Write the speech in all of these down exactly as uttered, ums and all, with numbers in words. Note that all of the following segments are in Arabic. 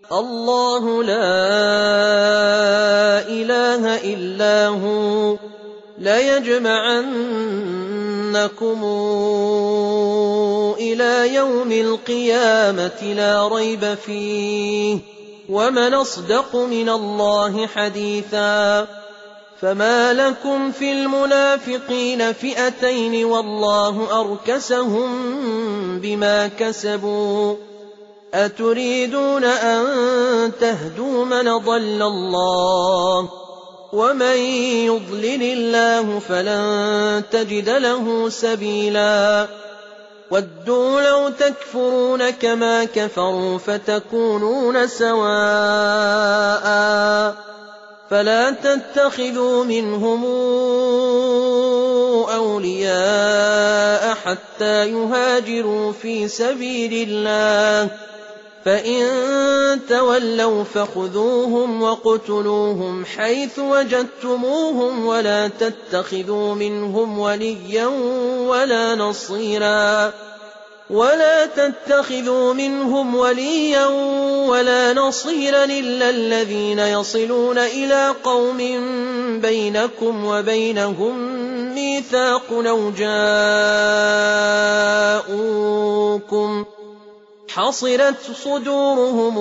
الله لا إله إلا هو ليجمعنكم إلى يوم القيامة لا ريب فيه ومن أصدق من الله حديثا. فما لكم في المنافقين فئتين والله أركسهم بما كسبوا أتريدون أن تهدوا من ضل الله ومن يضلل الله فلن تجد له سبيلا. ودوا لو تكفرون كما كفروا فتكونون سواء فلا تتخذوا منهم أولياء حتى يهاجروا في سبيل الله فإن تولوا فخذوهم وقتلوهم حيث وجدتموهم ولا تتخذوا منهم وليا ولا نصيرا ولا تتخذوا منهم وليا ولا نصيرا إلا الذين يصلون إلى قوم بينكم وبينهم ميثاق أو جاءوكم حصرت صدورهم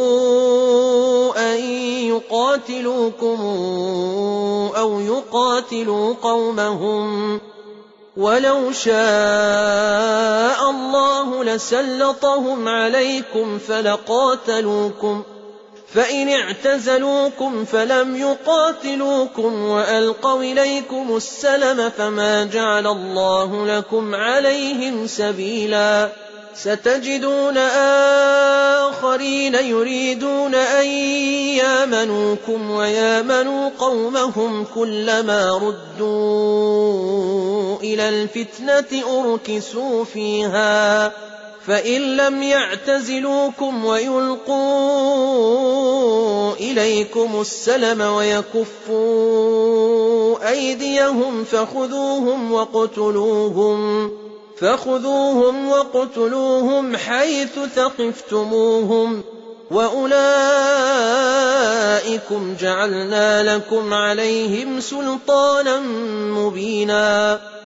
أن يقاتلوكم أو يقاتلوا قومهم ولو شاء الله لسلطهم عليكم فلقاتلوكم فإن اعتزلوكم فلم يقاتلوكم وألقوا إليكم السلم فما جعل الله لكم عليهم سبيلا. ستجدون آخرين يريدون أن يامنوكم ويامنوا قومهم كلما ردوا إلى الفتنة أركسوا فيها فإن لم يعتزلوكم ويلقوا إليكم السلم ويكفوا أيديهم فخذوهم وقتلوهم فخذوهم وقتلوهم حيث ثقفتموهم وأولئكم جعلنا لكم عليهم سلطانا مبينا.